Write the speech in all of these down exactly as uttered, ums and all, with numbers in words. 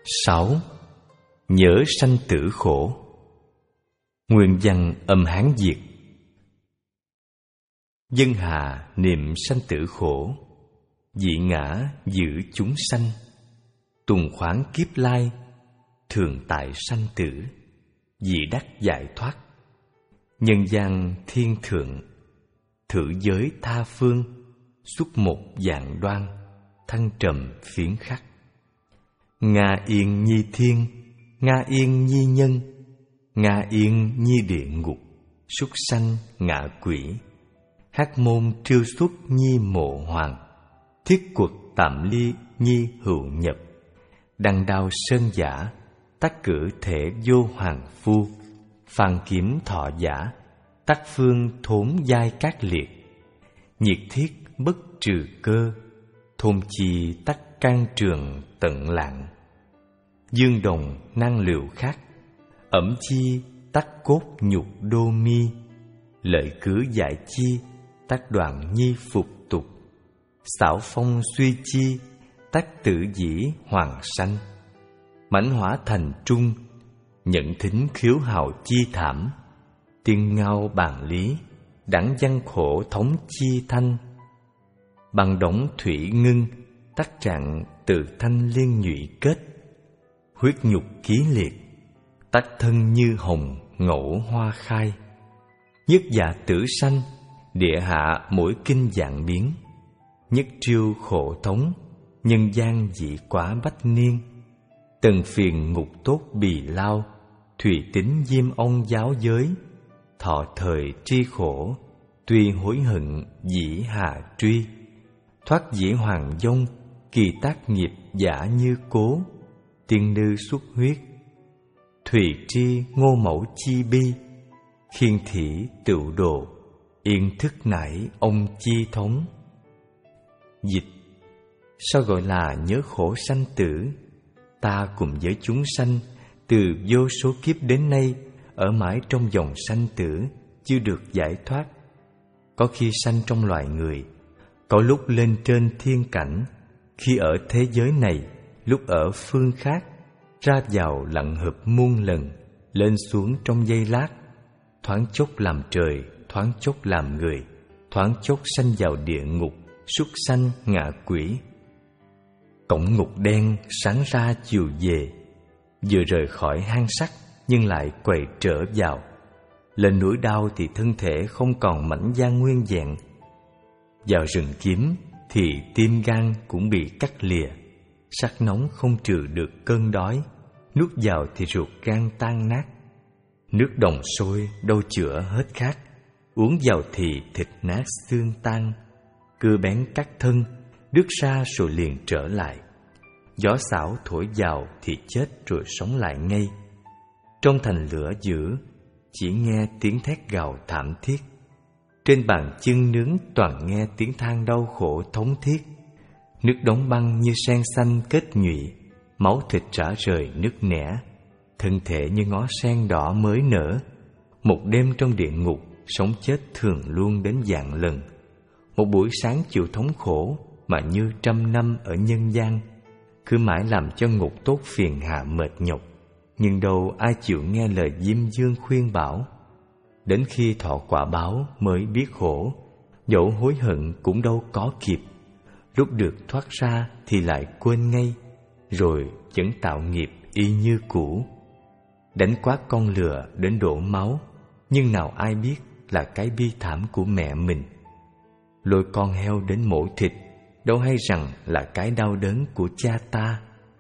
Sáu. Nhớ sanh tử khổ. Nguyên văn âm Hán Việt. Dân hà niệm sanh tử khổ, dị ngã giữ chúng sanh. Tuần khoáng kiếp lai, thường tại sanh tử, dị đắc giải thoát. Nhân gian thiên thượng, thử giới tha phương, xuất một dạng đoan, thăng trầm phiến khắc. Nga yên nhi thiên, Nga yên nhi nhân, Nga yên nhi địa ngục, súc sanh ngạ quỷ. Hắc môn triêu xuất nhi mộ hoàng, thiết quật tạm ly nhi hữu nhập. Đăng đao sơn giả, tắc cử thể vô hoàng phu. Phan kiếm thọ giả, tắc phương thốn giai các liệt. Nhiệt thiết bất trừ cơ, thôn chi tắc can trường tận lạng. Dương đồng năng liệu khác, ẩm chi tắc cốt nhục đô mi. Lợi cứ giải chi, tắc đoạn nhi phục tục. Xảo phong suy chi, tắc tử dĩ hoàng sanh. Mãnh hỏa thành trung, nhận thính khiếu hào chi thảm. Tiên ngao bàn lý, đẳng văn khổ thống chi thanh. Bằng đống thủy ngưng, tắc trạng tự thanh liên nhụy kết. Huyết nhục ký liệt, tắc thân như hồng ngẫu hoa khai. Nhất dạ tử sanh, địa hạ mỗi kinh dạng biến. Nhất triêu khổ thống, nhân gian dị quả bách niên. Tần phiền ngục tốt bì lao, thủy tính diêm ông giáo giới. Thọ thời tri khổ, tuy hối hận dĩ hạ truy. Thoát dĩ hoàng vong, kỳ tác nghiệp giả như cố. Tiên nữ xuất huyết, thủy tri ngô mẫu chi bi. Khiên thỉ tựu đồ, yên thức nải ông chi thống. Dịch: sao gọi là nhớ khổ sanh tử? Ta cùng với chúng sanh, từ vô số kiếp đến nay, ở mãi trong dòng sanh tử, chưa được giải thoát. Có khi sanh trong loài người, có lúc lên trên thiên cảnh, khi ở thế giới này, lúc ở phương khác, ra vào lặng hợp muôn lần, lên xuống trong giây lát. Thoáng chốc làm trời, thoáng chốc làm người, thoáng chốc sanh vào địa ngục, súc sanh ngạ quỷ. Cổng ngục đen sáng ra chiều về, vừa rời khỏi hang sắt nhưng lại quay trở vào. Lên núi đao thì thân thể không còn mảnh da nguyên vẹn. Vào rừng kiếm thì tim gan cũng bị cắt lìa. Sắc nóng không trừ được cơn đói, nuốt vào thì ruột gan tan nát. Nước đồng sôi đâu chữa hết khát, uống vào thì thịt nát xương tan. Cưa bén cắt thân, đứt ra rồi liền trở lại. Gió xảo thổi vào thì chết rồi sống lại ngay. Trong thành lửa dữ, chỉ nghe tiếng thét gào thảm thiết. Trên bàn chân nướng toàn nghe tiếng than đau khổ thống thiết. Nước đóng băng như sen xanh kết nhụy, máu thịt rã rời nứt nẻ. Thân thể như ngó sen đỏ mới nở. Một đêm trong địa ngục, sống chết thường luôn đến vạn lần. Một buổi sáng chịu thống khổ mà như trăm năm ở nhân gian. Cứ mãi làm cho ngục tốt phiền hà mệt nhọc, nhưng đâu ai chịu nghe lời Diêm Dương khuyên bảo. Đến khi thọ quả báo mới biết khổ, dẫu hối hận cũng đâu có kịp. Lúc được thoát ra thì lại quên ngay, rồi vẫn tạo nghiệp y như cũ. Đánh quát con lừa đến đổ máu, nhưng nào ai biết là cái bi thảm của mẹ mình. Lôi con heo đến mổ thịt, đâu hay rằng là cái đau đớn của cha ta.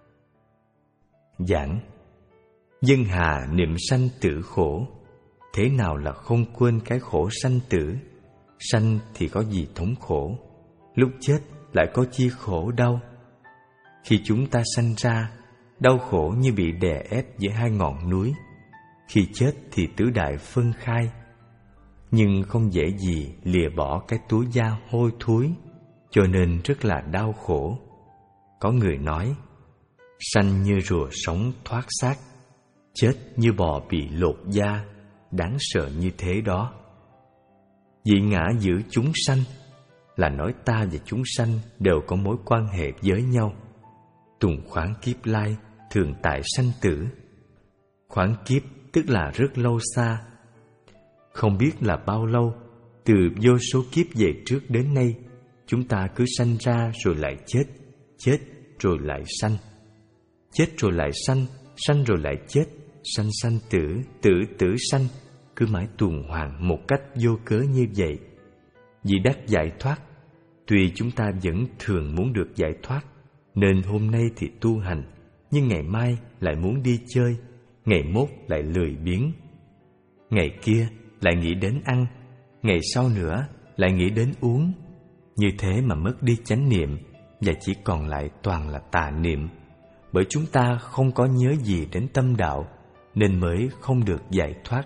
Giảng: dân hà niệm sanh tử khổ. Thế nào là không quên cái khổ sanh tử? Sanh thì có gì thống khổ, lúc chết lại có chi khổ đau. Khi chúng ta sanh ra, đau khổ như bị đè ép giữa hai ngọn núi. Khi chết thì tứ đại phân khai, nhưng không dễ gì lìa bỏ cái túi da hôi thối, cho nên rất là đau khổ. Có người nói: sanh như rùa sống thoát xác, chết như bò bị lột da, đáng sợ như thế đó. Dị ngã giữ chúng sanh là nói ta và chúng sanh đều có mối quan hệ với nhau. Tuần khoáng kiếp lai, thường tại sanh tử. Khoáng kiếp tức là rất lâu xa. Không biết là bao lâu, từ vô số kiếp về trước đến nay, chúng ta cứ sanh ra rồi lại chết, chết rồi lại sanh, chết rồi lại sanh, sanh rồi lại chết, sanh sanh tử, tử tử sanh, cứ mãi tuần hoàn một cách vô cớ như vậy. Vì đắc giải thoát, tuy chúng ta vẫn thường muốn được giải thoát, nên hôm nay thì tu hành, nhưng ngày mai lại muốn đi chơi, ngày mốt lại lười biếng, ngày kia lại nghĩ đến ăn, ngày sau nữa lại nghĩ đến uống. Như thế mà mất đi chánh niệm, và chỉ còn lại toàn là tà niệm. Bởi chúng ta không có nhớ gì đến tâm đạo, nên mới không được giải thoát.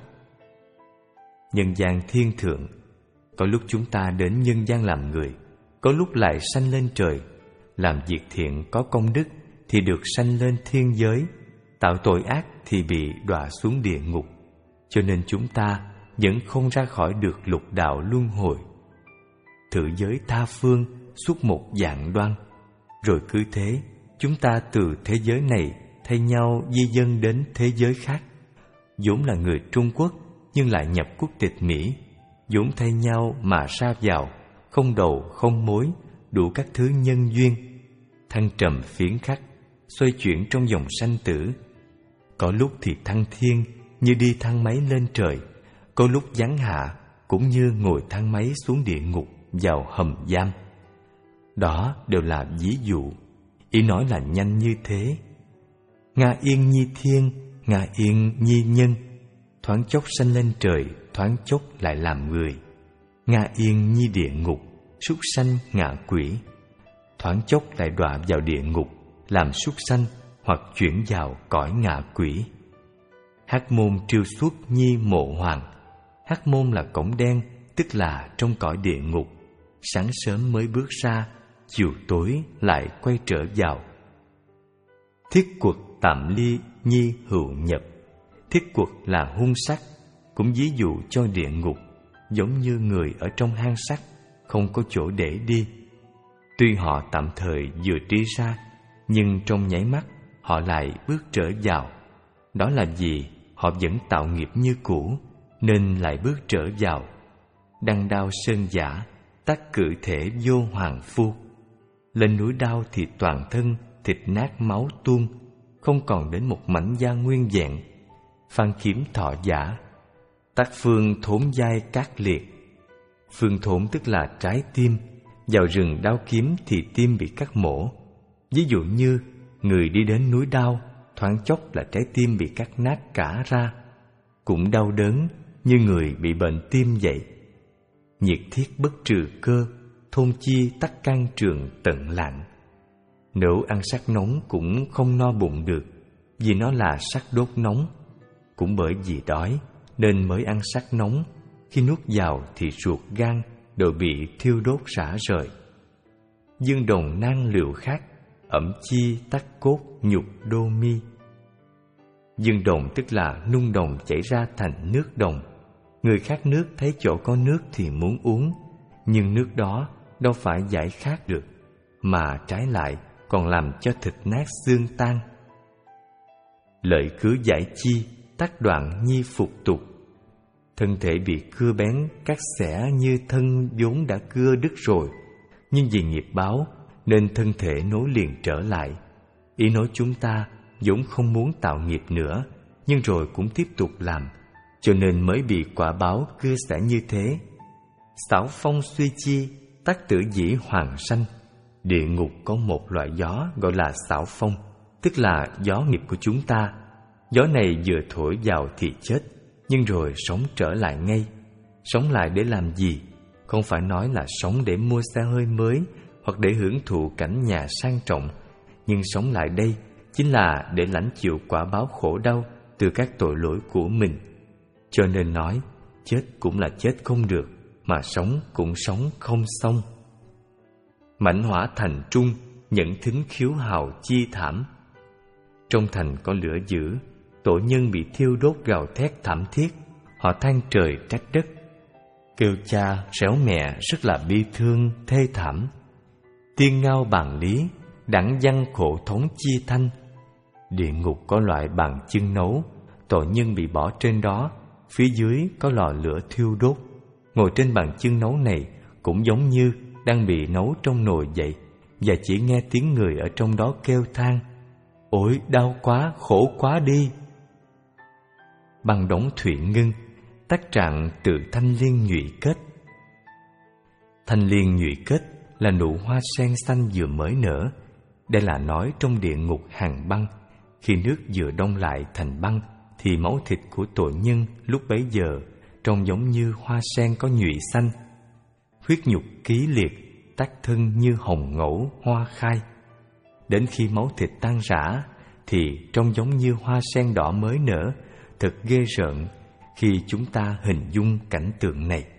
Nhân gian thiên thượng, có lúc chúng ta đến nhân gian làm người, có lúc lại sanh lên trời. Làm việc thiện có công đức thì được sanh lên thiên giới, tạo tội ác thì bị đọa xuống địa ngục. Cho nên chúng ta vẫn không ra khỏi được lục đạo luân hồi. Thử giới tha phương suốt một vạn đoan, rồi cứ thế chúng ta từ thế giới này thay nhau di dân đến thế giới khác. vốn là người Trung Quốc nhưng lại nhập quốc tịch Mỹ, vốn thay nhau mà ra vào, không đầu không mối, đủ các thứ nhân duyên, thăng trầm phiến khắc, xoay chuyển trong dòng sanh tử. Có lúc thì thăng thiên như đi thang máy lên trời, có lúc giáng hạ cũng như ngồi thang máy xuống địa ngục vào hầm giam. Đó đều là ví dụ, ý nói là nhanh như thế. Nga yên nhi thiên, Nga yên nhi nhân, thoáng chốc sanh lên trời, thoáng chốc lại làm người. Nga yên nhi địa ngục, súc sanh ngạ quỷ, thoáng chốc lại đọa vào địa ngục, làm súc sanh hoặc chuyển vào cõi ngạ quỷ. Hắc môn triêu xuất nhi mộ hoàng, hắc môn là cổng đen, tức là trong cõi địa ngục, sáng sớm mới bước ra, chiều tối lại quay trở vào. Thiết quật tạm ly nhi hữu nhập, thiết quật là hung sắc, cũng ví dụ cho địa ngục, giống như người ở trong hang sắt, không có chỗ để đi. Tuy họ tạm thời vừa đi ra, nhưng trong nháy mắt họ lại bước trở vào. Đó là vì họ vẫn tạo nghiệp như cũ, nên lại bước trở vào. Đăng đao sơn giả, tác cử thể vô hoàng phu. Lên núi đao thì toàn thân thịt nát máu tuôn, không còn đến một mảnh da nguyên vẹn. Phan kiếm thọ giả, tác phương thốn dai cát liệt. Phương thốn tức là trái tim, vào rừng đao kiếm thì tim bị cắt mổ. Ví dụ như người đi đến núi đao, thoáng chốc là trái tim bị cắt nát cả ra, cũng đau đớn như người bị bệnh tim vậy. Nhiệt thiết bất trừ cơ, thôn chi tắc can trường tận lặng. Nếu ăn sắc nóng cũng không no bụng được, vì nó là sắc đốt nóng. Cũng bởi vì đói nên mới ăn sắc nóng, khi nuốt vào thì ruột gan đều bị thiêu đốt rã rời. Dương đồng nan liệu khác, ẩm chi tắc cốt nhục đô mi. Dương đồng tức là nung đồng chảy ra thành nước đồng. Người khát nước thấy chỗ có nước thì muốn uống, nhưng nước đó đâu phải giải khát được, mà trái lại còn làm cho thịt nát xương tan. Lợi cứ giải chi, tác đoạn nhi phục tục. Thân thể bị cưa bén, cắt xẻ như thân vốn đã cưa đứt rồi, nhưng vì nghiệp báo nên thân thể nối liền trở lại. Ý nói chúng ta vốn không muốn tạo nghiệp nữa, nhưng rồi cũng tiếp tục làm, cho nên mới bị quả báo cưa xẻ như thế. Xảo phong suy chi, tác tử dĩ hoàng sanh. Địa ngục có một loại gió gọi là xảo phong, tức là gió nghiệp của chúng ta. Gió này vừa thổi vào thì chết, nhưng rồi sống trở lại ngay. Sống lại để làm gì? Không phải nói là sống để mua xe hơi mới hoặc để hưởng thụ cảnh nhà sang trọng, nhưng sống lại đây chính là để lãnh chịu quả báo khổ đau từ các tội lỗi của mình. Cho nên nói, chết cũng là chết không được, mà sống cũng sống không xong. Mãnh hỏa thành trung, nhẫn thính khiếu hào chi thảm. Trong thành có lửa dữ, tội nhân bị thiêu đốt gào thét thảm thiết, họ than trời trách đất, kêu cha réo mẹ rất là bi thương thê thảm. Tiên ngao bàn lý, đẳng văn khổ thống chi thanh. Địa ngục có loại bàn chưng nấu, tội nhân bị bỏ trên đó, phía dưới có lò lửa thiêu đốt. Ngồi trên bàn chưng nấu này cũng giống như đang bị nấu trong nồi vậy, và chỉ nghe tiếng người ở trong đó kêu than: ôi đau quá, khổ quá đi. Băng đóng thụy ngưng, tác trạng từ thanh liên nhụy kết. Thanh liên nhụy kết là nụ hoa sen xanh vừa mới nở. Đây là nói trong địa ngục hàng băng, khi nước vừa đông lại thành băng, thì máu thịt của tội nhân lúc bấy giờ trông giống như hoa sen có nhụy xanh. Huyết nhục ký liệt, tác thân như hồng ngẫu hoa khai. Đến khi máu thịt tan rã thì trông giống như hoa sen đỏ mới nở. Thật ghê rợn khi chúng ta hình dung cảnh tượng này.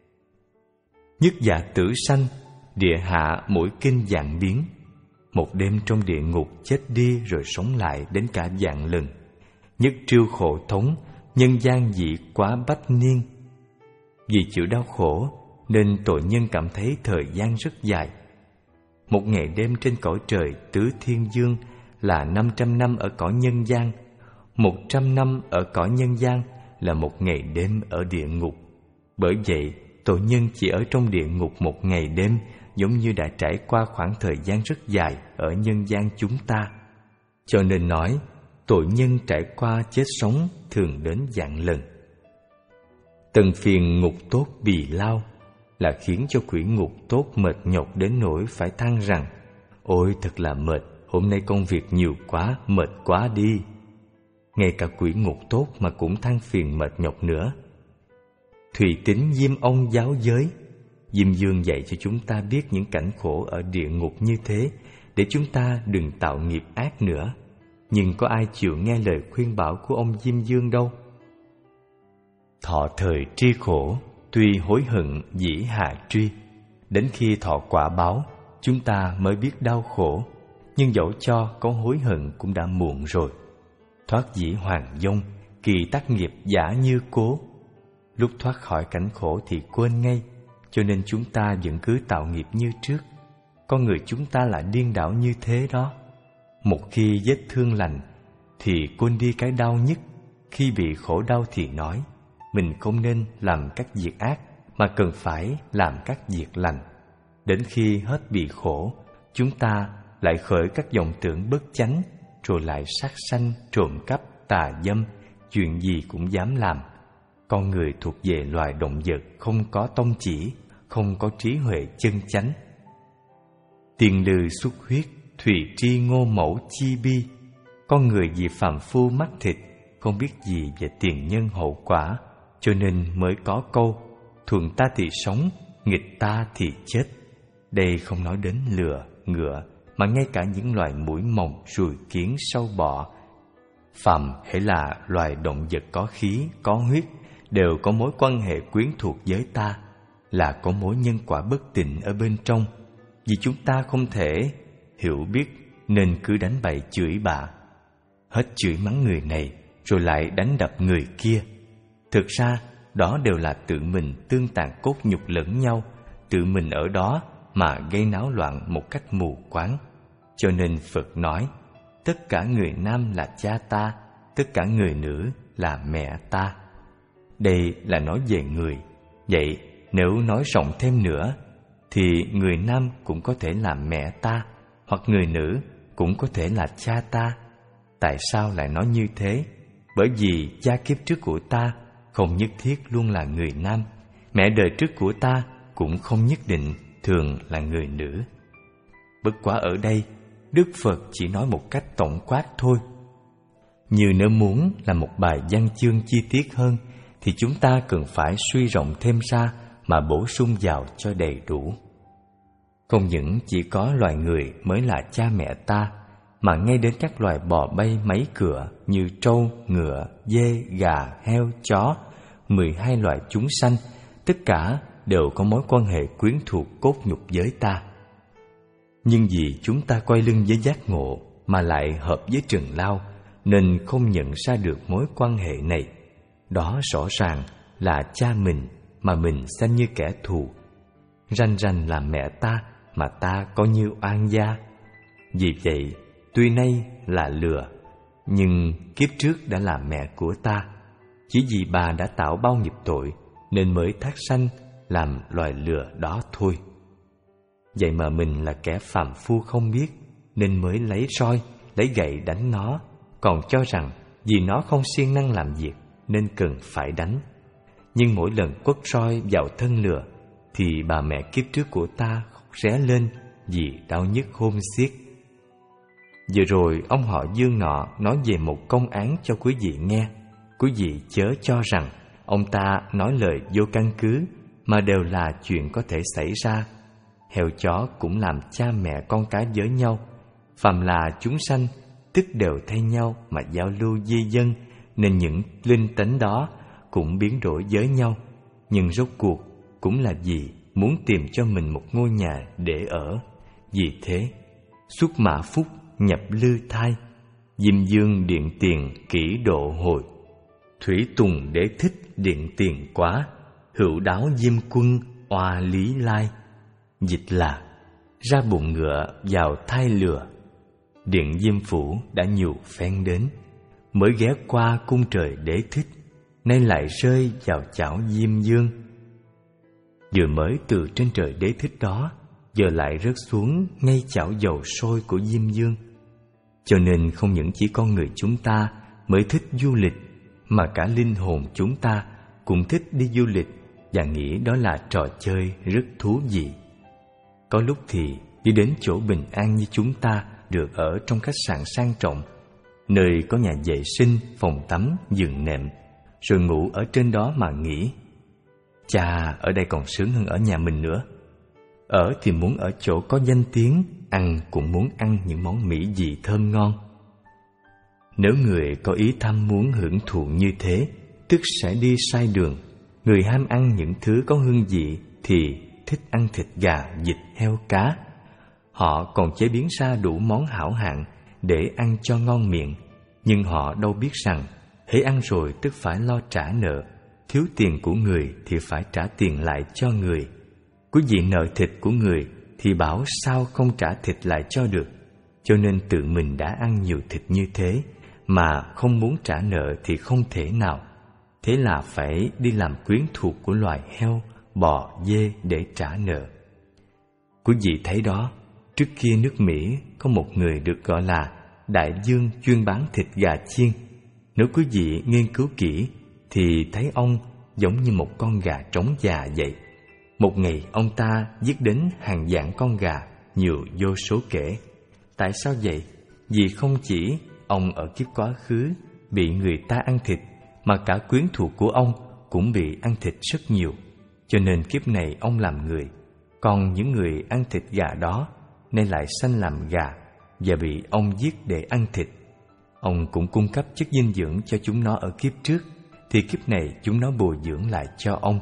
Nhất dạ tử sanh, địa hạ mỗi kinh vạn biến. Một đêm trong địa ngục chết đi rồi sống lại đến cả vạn lần. Nhất triêu khổ thống, nhân gian dị quá bách niên. Vì chịu đau khổ nên tội nhân cảm thấy thời gian rất dài. Một ngày đêm trên cõi trời tứ thiên dương là năm trăm năm ở cõi nhân gian. Một trăm năm ở cõi nhân gian là một ngày đêm ở địa ngục. Bởi vậy, tội nhân chỉ ở trong địa ngục một ngày đêm, giống như đã trải qua khoảng thời gian rất dài ở nhân gian chúng ta. Cho nên nói, tội nhân trải qua chết sống thường đến vạn lần. Tần phiền ngục tốt bì lao là khiến cho quỷ ngục tốt mệt nhọc đến nỗi phải than rằng: ôi thật là mệt, hôm nay công việc nhiều quá, mệt quá đi. Ngay cả quỷ ngục tốt mà cũng than phiền mệt nhọc nữa. Thùy Tín Diêm Ông giáo giới, Diêm Dương dạy cho chúng ta biết những cảnh khổ ở địa ngục như thế, để chúng ta đừng tạo nghiệp ác nữa. Nhưng có ai chịu nghe lời khuyên bảo của ông Diêm Dương đâu. Thọ thời tri khổ, tuy hối hận dĩ hạ truy. Đến khi thọ quả báo, chúng ta mới biết đau khổ. Nhưng dẫu cho có hối hận cũng đã muộn rồi. Thoát dĩ hoàng vong, kỳ tác nghiệp giả như cố. Lúc thoát khỏi cảnh khổ thì quên ngay, cho nên chúng ta vẫn cứ tạo nghiệp như trước. Con người chúng ta là điên đảo như thế đó. Một khi vết thương lành thì quên đi cái đau nhất. Khi bị khổ đau thì nói mình không nên làm các việc ác, mà cần phải làm các việc lành. Đến khi hết bị khổ, chúng ta lại khởi các vọng tưởng bất chánh, rồi lại sát sanh, trộm cắp, tà dâm, chuyện gì cũng dám làm. Con người thuộc về loài động vật không có tông chỉ, không có trí huệ chân chánh. Tiền lừ xuất huyết, thùy tri ngô mẫu chi bi. Con người vì phàm phu mắc thịt, không biết gì về tiền nhân hậu quả, cho nên mới có câu thuận ta thì sống, nghịch ta thì chết. Đây không nói đến lừa, ngựa, mà ngay cả những loài muỗi mồng, ruồi kiến, sâu bọ. Phàm hễ là loài động vật có khí, có huyết, đều có mối quan hệ quyến thuộc với ta, là có mối nhân quả bất tịnh ở bên trong. Vì chúng ta không thể hiểu biết nên cứ đánh bậy chửi bạ, hết chửi mắng người này rồi lại đánh đập người kia. Thực ra đó đều là tự mình tương tàn cốt nhục lẫn nhau, tự mình ở đó mà gây náo loạn một cách mù quáng. Cho nên Phật nói, tất cả người nam là cha ta, tất cả người nữ là mẹ ta. Đây là nói về người. Vậy nếu nói rộng thêm nữa, thì người nam cũng có thể là mẹ ta, hoặc người nữ cũng có thể là cha ta. Tại sao lại nói như thế? Bởi vì cha kiếp trước của ta không nhất thiết luôn là người nam, mẹ đời trước của ta cũng không nhất định thường là người nữ. Bất quá ở đây, Đức Phật chỉ nói một cách tổng quát thôi. Như nếu muốn là một bài văn chương chi tiết hơn, thì chúng ta cần phải suy rộng thêm ra mà bổ sung vào cho đầy đủ. Không những chỉ có loài người mới là cha mẹ ta, mà ngay đến các loài bò bay máy cửa như trâu, ngựa, dê, gà, heo, chó, mười hai loài chúng sanh, tất cả đều có mối quan hệ quyến thuộc cốt nhục với ta. Nhưng vì chúng ta quay lưng với giác ngộ mà lại hợp với trần lao, nên không nhận ra được mối quan hệ này. Đó rõ ràng là cha mình mà mình xem như kẻ thù. Ranh ranh là mẹ ta mà ta coi như oan gia. Vì vậy, tuy nay là lừa, nhưng kiếp trước đã là mẹ của ta. Chỉ vì bà đã tạo bao nghiệp tội nên mới thác sanh làm loài lừa đó thôi. Vậy mà mình là kẻ phàm phu không biết nên mới lấy roi, lấy gậy đánh nó, còn cho rằng vì nó không siêng năng làm việc nên cần phải đánh. Nhưng mỗi lần quất roi vào thân lừa thì bà mẹ kiếp trước của ta khóc ré lên vì đau nhức khôn xiết. Vừa rồi ông họ Dương nọ nói về một công án cho quý vị nghe. Quý vị chớ cho rằng ông ta nói lời vô căn cứ, mà đều là chuyện có thể xảy ra. Heo chó cũng làm cha mẹ con cái với nhau. Phàm là chúng sanh, tức đều thay nhau mà giao lưu di dân, nên những linh tánh đó cũng biến đổi với nhau. Nhưng rốt cuộc cũng là vì muốn tìm cho mình một ngôi nhà để ở. Vì thế, xuất mã phúc nhập lư thai, Diêm Dương điện tiền kỹ độ hồi. Thủy Tùng đế thích điện tiền quá, hữu đáo Diêm Quân oa lý lai. Dịch là ra bụng ngựa vào thai lừa. Điện Diêm Phủ đã nhiều phen đến, mới ghé qua cung trời đế thích, nay lại rơi vào chảo Diêm Dương. Vừa mới từ trên trời đế thích đó, giờ lại rớt xuống ngay chảo dầu sôi của Diêm Dương. Cho nên không những chỉ con người chúng ta mới thích du lịch, mà cả linh hồn chúng ta cũng thích đi du lịch và nghĩ đó là trò chơi rất thú vị. Có lúc thì đi đến chỗ bình an như chúng ta được ở trong khách sạn sang trọng, nơi có nhà vệ sinh, phòng tắm, giường nệm, rồi ngủ ở trên đó mà nghĩ: chà, ở đây còn sướng hơn ở nhà mình nữa. Ở thì muốn ở chỗ có danh tiếng, ăn cũng muốn ăn những món mỹ vị thơm ngon. Nếu người có ý tham muốn hưởng thụ như thế, tức sẽ đi sai đường. Người ham ăn những thứ có hương vị thì thích ăn thịt gà, vịt, heo, cá. Họ còn chế biến ra đủ món hảo hạng để ăn cho ngon miệng. Nhưng họ đâu biết rằng hễ ăn rồi tức phải lo trả nợ. Thiếu tiền của người thì phải trả tiền lại cho người. Quý vị nợ thịt của người thì bảo sao không trả thịt lại cho được. Cho nên tự mình đã ăn nhiều thịt như thế mà không muốn trả nợ thì không thể nào. Thế là phải đi làm quyến thuộc của loài heo, bò, dê để trả nợ. Quý vị thấy đó, trước kia nước Mỹ có một người được gọi là đại dương chuyên bán thịt gà chiên. Nếu quý vị nghiên cứu kỹ thì thấy ông giống như một con gà trống già vậy. Một ngày ông ta giết đến hàng vạn con gà, nhiều vô số kể. Tại sao vậy? Vì không chỉ ông ở kiếp quá khứ bị người ta ăn thịt, mà cả quyến thuộc của ông cũng bị ăn thịt rất nhiều. Cho nên kiếp này ông làm người, còn những người ăn thịt gà đó nên lại sanh làm gà và bị ông giết để ăn thịt. Ông cũng cung cấp chất dinh dưỡng cho chúng nó ở kiếp trước, thì kiếp này chúng nó bồi dưỡng lại cho ông.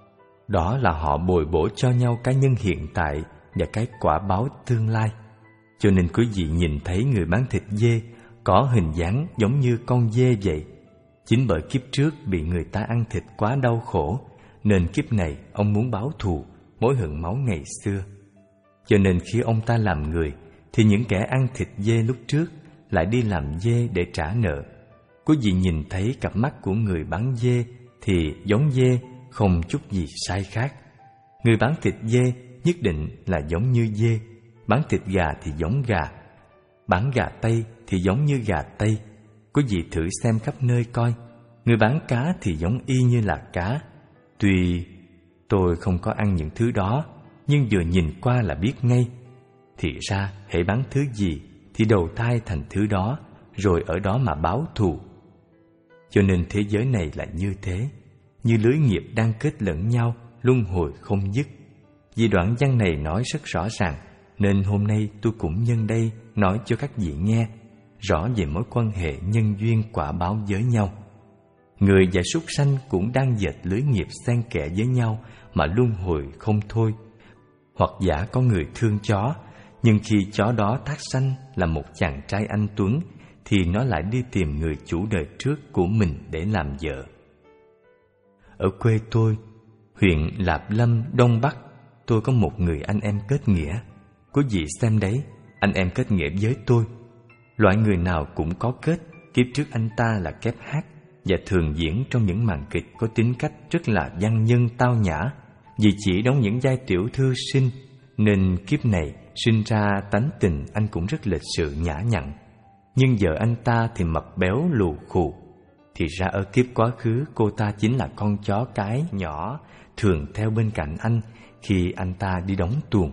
Đó là họ bồi bổ cho nhau cái nhân hiện tại và cái quả báo tương lai. Cho nên quý vị nhìn thấy người bán thịt dê có hình dáng giống như con dê vậy. Chính bởi kiếp trước bị người ta ăn thịt quá đau khổ, nên kiếp này ông muốn báo thù, mối hận máu ngày xưa. Cho nên khi ông ta làm người, thì những kẻ ăn thịt dê lúc trước lại đi làm dê để trả nợ. Quý vị nhìn thấy cặp mắt của người bán dê thì giống dê, không chút gì sai khác. Người bán thịt dê nhất định là giống như dê, bán thịt gà thì giống gà, bán gà Tây thì giống như gà Tây. Quý vị thử xem khắp nơi coi, người bán cá thì giống y như là cá. Tuy tôi không có ăn những thứ đó, nhưng vừa nhìn qua là biết ngay. Thì ra hễ bán thứ gì thì đầu thai thành thứ đó, rồi ở đó mà báo thù. Cho nên thế giới này là như thế, như lưới nghiệp đang kết lẫn nhau, luân hồi không dứt. Vì đoạn văn này nói rất rõ ràng, nên hôm nay tôi cũng nhân đây nói cho các vị nghe rõ về mối quan hệ nhân duyên quả báo với nhau. Người và súc sanh cũng đang dệt lưới nghiệp xen kẽ với nhau mà luân hồi không thôi. Hoặc giả có người thương chó, nhưng khi chó đó thác sanh là một chàng trai anh tuấn, thì nó lại đi tìm người chủ đời trước của mình để làm vợ. Ở quê tôi, huyện Lạp Lâm, Đông Bắc, tôi có một người anh em kết nghĩa. Quý vị xem đấy, anh em kết nghĩa với tôi. Loại người nào cũng có kết, kiếp trước anh ta là kép hát và thường diễn trong những màn kịch có tính cách rất là văn nhân tao nhã. Vì chỉ đóng những vai tiểu thư sinh nên kiếp này sinh ra tánh tình anh cũng rất lịch sự nhã nhặn. Nhưng vợ anh ta thì mập béo lù khù. Thì ra ở kiếp quá khứ cô ta chính là con chó cái nhỏ thường theo bên cạnh anh khi anh ta đi đóng tuồng.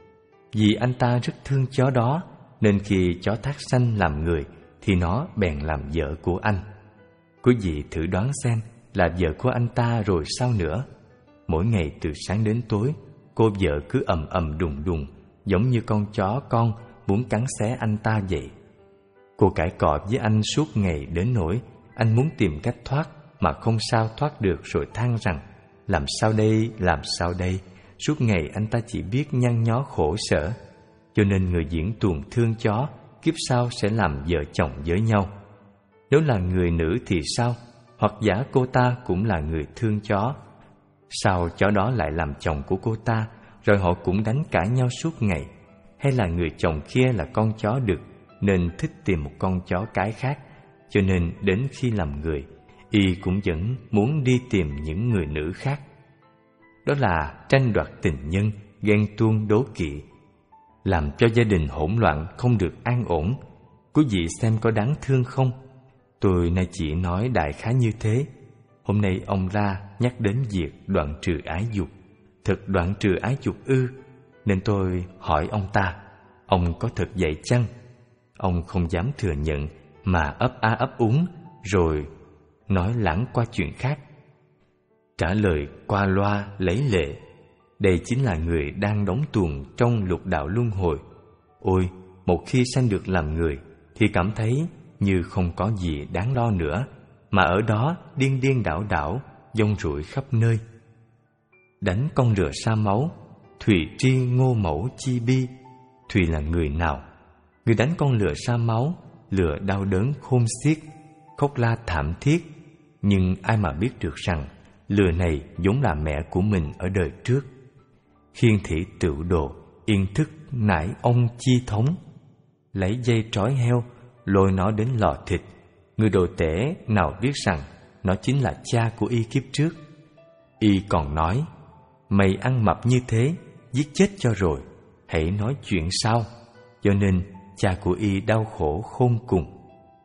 Vì anh ta rất thương chó đó nên khi chó Thác Sanh làm người thì nó bèn làm vợ của anh. Quý vị thử đoán xem là vợ của anh ta rồi sao nữa. Mỗi ngày từ sáng đến tối, cô vợ cứ ầm ầm đùng đùng, giống như con chó con muốn cắn xé anh ta vậy. Cô cãi cọ với anh suốt ngày đến nỗi anh muốn tìm cách thoát mà không sao thoát được, rồi than rằng làm sao đây, làm sao đây. Suốt ngày anh ta chỉ biết nhăn nhó khổ sở. Cho nên người diễn tuồng thương chó kiếp sau sẽ làm vợ chồng với nhau. Nếu là người nữ thì sao? Hoặc giả cô ta cũng là người thương chó, sao chó đó lại làm chồng của cô ta, rồi họ cũng đánh cãi nhau suốt ngày? Hay là người chồng kia là con chó đực nên thích tìm một con chó cái khác, cho nên đến khi làm người, y cũng vẫn muốn đi tìm những người nữ khác. Đó là tranh đoạt tình nhân, ghen tuông đố kỵ, làm cho gia đình hỗn loạn, không được an ổn. Quý vị xem có đáng thương không? Tôi nay chỉ nói đại khái như thế. Hôm nay ông ra nhắc đến việc đoạn trừ ái dục. Thực đoạn trừ ái dục ư? Nên tôi hỏi ông ta, ông có thực vậy chăng? Ông không dám thừa nhận mà ấp á ấp úng, rồi nói lãng qua chuyện khác. Trả lời qua loa lấy lệ. Đây chính là người đang đóng tuồng trong lục đạo luân hồi. Ôi, một khi sanh được làm người thì cảm thấy như không có gì đáng lo nữa, mà ở đó điên điên đảo đảo, dông rủi khắp nơi. Đánh con rửa sa máu, Thùy tri ngô mẫu chi bi. Thùy là người nào? Người đánh con lừa sa máu, lừa đau đớn khôn xiết, khóc la thảm thiết. Nhưng ai mà biết được rằng lừa này vốn là mẹ của mình ở đời trước. Khiên thị tự đồ, yên thức nải ông chi thống. Lấy dây trói heo, lôi nó đến lò thịt. Người đồ tể nào biết rằng nó chính là cha của y kiếp trước. Y còn nói, mày ăn mập như thế, giết chết cho rồi, hãy nói chuyện sau. Cho nên cha của y đau khổ khôn cùng.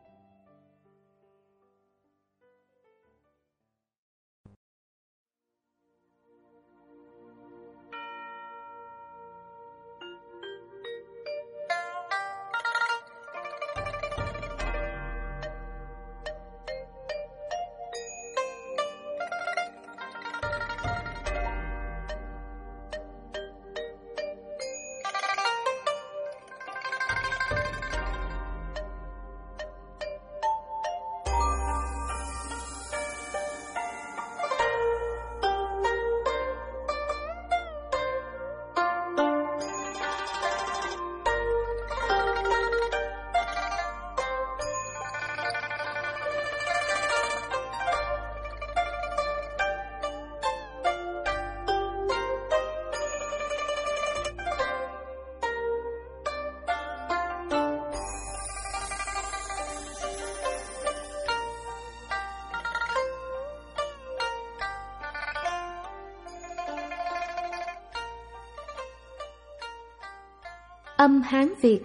Âm Hán Việt.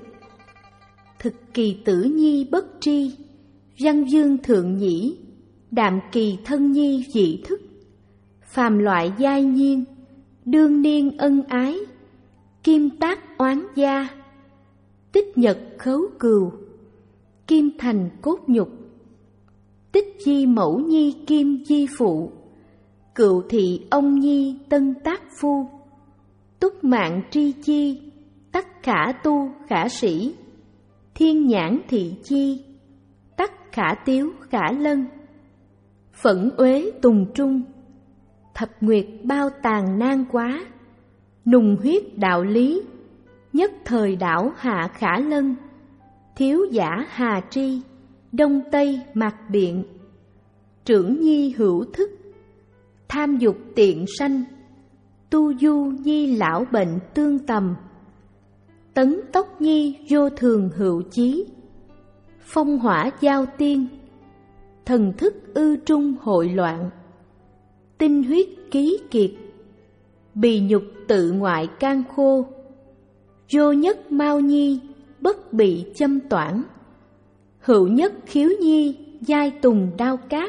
Thực kỳ tử nhi bất tri, văn dương thượng nhĩ, đạm kỳ thân nhi dị thức. Phàm loại giai nhiên, đương niên ân ái, kim tác oán gia. Tích nhật khấu cừu, kim thành cốt nhục. Tích di mẫu nhi kim di phụ, cựu thị ông nhi tân tác phu. Túc mạng tri chi, tắc khả tu khả sĩ. Thiên nhãn thị chi, tắc khả tiếu khả lân. Phẫn uế tùng trung, thập nguyệt bao tàn nan quá. Nùng huyết đạo lý, nhất thời đảo hạ khả lân. Thiếu giả hà tri, đông tây mạc biện. Trưởng nhi hữu thức, tham dục tiện sanh. Tu du nhi lão bệnh tương tầm, tấn tốc nhi vô thường hữu chí. phong hỏa giao tiên, thần thức ư trung hội loạn, tinh huyết ký kiệt, bì nhục tự ngoại can khô, vô nhất mau nhi bất bị châm toản, hữu nhất khiếu nhi giai tùng đao cát,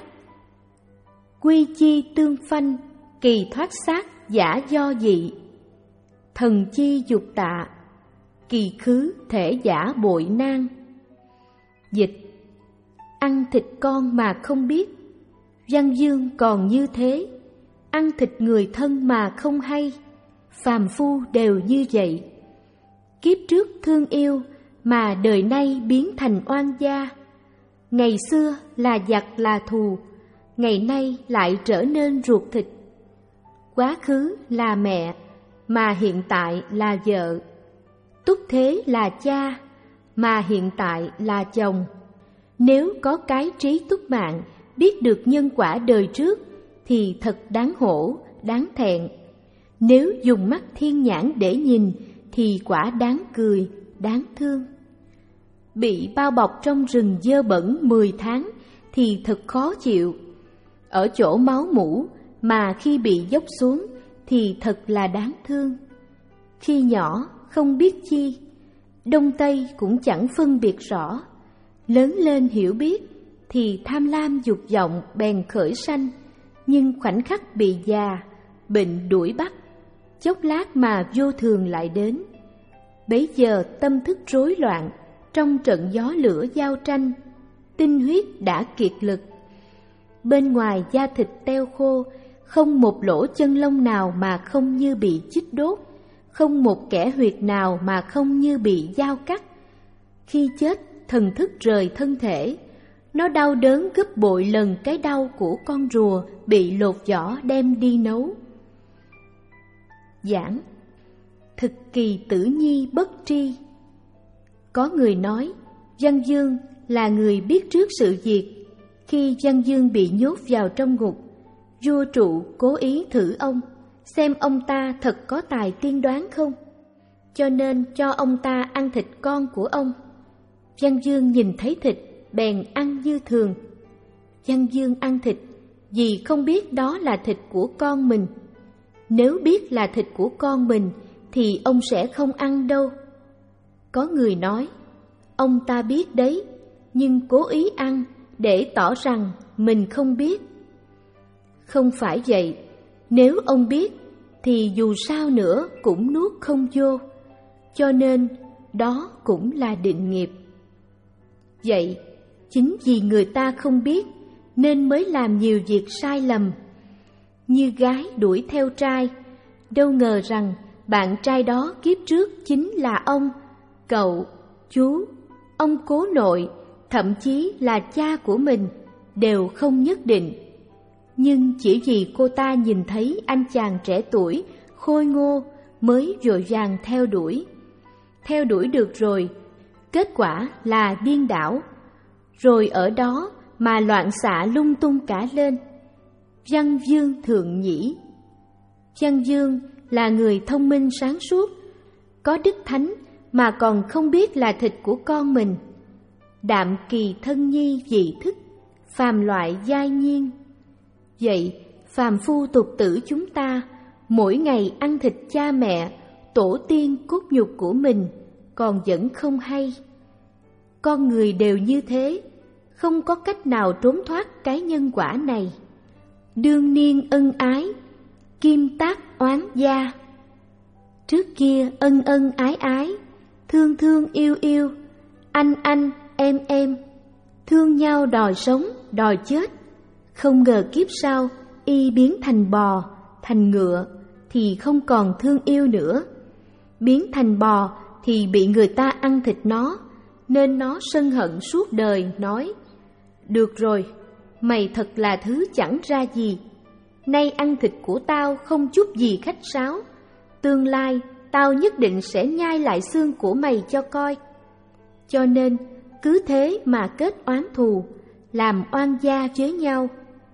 quy chi tương phanh kỳ thoát xác giả do dị, thần chi dục tạ kỳ khứ thể giả bội nan. Dịch: ăn thịt con mà không biết, văn dương còn như thế, ăn thịt người thân mà không hay, phàm phu đều như vậy. Kiếp trước thương yêu mà đời nay biến thành oan gia, ngày xưa là giặc là thù, ngày nay lại trở nên ruột thịt. Quá khứ là mẹ mà hiện tại là vợ, túc thế là cha mà hiện tại là chồng. Nếu có cái trí túc mạng biết được nhân quả đời trước thì thật đáng hổ, đáng thẹn. Nếu dùng mắt thiên nhãn để nhìn thì quả đáng cười, đáng thương. Bị bao bọc trong rừng dơ bẩn mười tháng thì thật khó chịu. Ở chỗ máu mủ mà khi bị dốc xuống thì thật là đáng thương. Khi nhỏ không biết chi, Đông Tây cũng chẳng phân biệt rõ. Lớn lên hiểu biết thì tham lam dục vọng bèn khởi sanh, nhưng khoảnh khắc bị già, bệnh đuổi bắt, chốc lát mà vô thường lại đến. Bấy giờ tâm thức rối loạn, trong trận gió lửa giao tranh, tinh huyết đã kiệt lực. Bên ngoài da thịt teo khô, không một lỗ chân lông nào mà không như bị chích đốt, không một kẽ huyệt nào mà không như bị dao cắt. Khi chết, thần thức rời thân thể, nó đau đớn gấp bội lần cái đau của con rùa bị lột vỏ đem đi nấu. Giảng: thực kỳ tử nhi bất tri. Có người nói Văn Dương là người biết trước sự việc. Khi Văn Dương bị nhốt vào trong ngục, vua trụ cố ý thử ông, xem ông ta thật có tài tiên đoán không, cho nên cho ông ta ăn thịt con của ông. Văn Dương nhìn thấy thịt bèn ăn như thường. Văn Dương ăn thịt vì không biết đó là thịt của con mình. Nếu biết là thịt của con mình thì ông sẽ không ăn đâu. Có người nói, ông ta biết đấy, nhưng cố ý ăn để tỏ rằng mình không biết. Không phải vậy, nếu ông biết thì dù sao nữa cũng nuốt không vô, cho nên đó cũng là định nghiệp. Vậy, chính vì người ta không biết nên mới làm nhiều việc sai lầm. Như gái đuổi theo trai, đâu ngờ rằng bạn trai đó kiếp trước chính là ông, cậu, chú, ông cố nội, thậm chí là cha của mình, đều không nhất định. Nhưng chỉ vì cô ta nhìn thấy anh chàng trẻ tuổi, khôi ngô mới vội vàng theo đuổi. Theo đuổi được rồi, kết quả là điên đảo, rồi ở đó mà loạn xạ lung tung cả lên. Văn Dương thượng nhĩ. Văn Dương là người thông minh sáng suốt, có đức thánh mà còn không biết là thịt của con mình. Đạm kỳ thân nhi dị thức, phàm loại giai nhiên. Vậy phàm phu tục tử chúng ta mỗi ngày ăn thịt cha mẹ, tổ tiên cốt nhục của mình còn vẫn không hay. Con người đều như thế, không có cách nào trốn thoát cái nhân quả này. Đương niên ân ái, kim tác oán gia. Trước kia ân ân ái ái, thương thương yêu yêu, anh anh em em, thương nhau đòi sống đòi chết. Không ngờ kiếp sau y biến thành bò, thành ngựa thì không còn thương yêu nữa. Biến thành bò thì bị người ta ăn thịt nó, nên nó sân hận suốt đời, nói: được rồi, mày thật là thứ chẳng ra gì. Nay ăn thịt của tao không chút gì khách sáo, tương lai tao nhất định sẽ nhai lại xương của mày cho coi. Cho nên cứ thế mà kết oán thù, làm oan gia với nhau.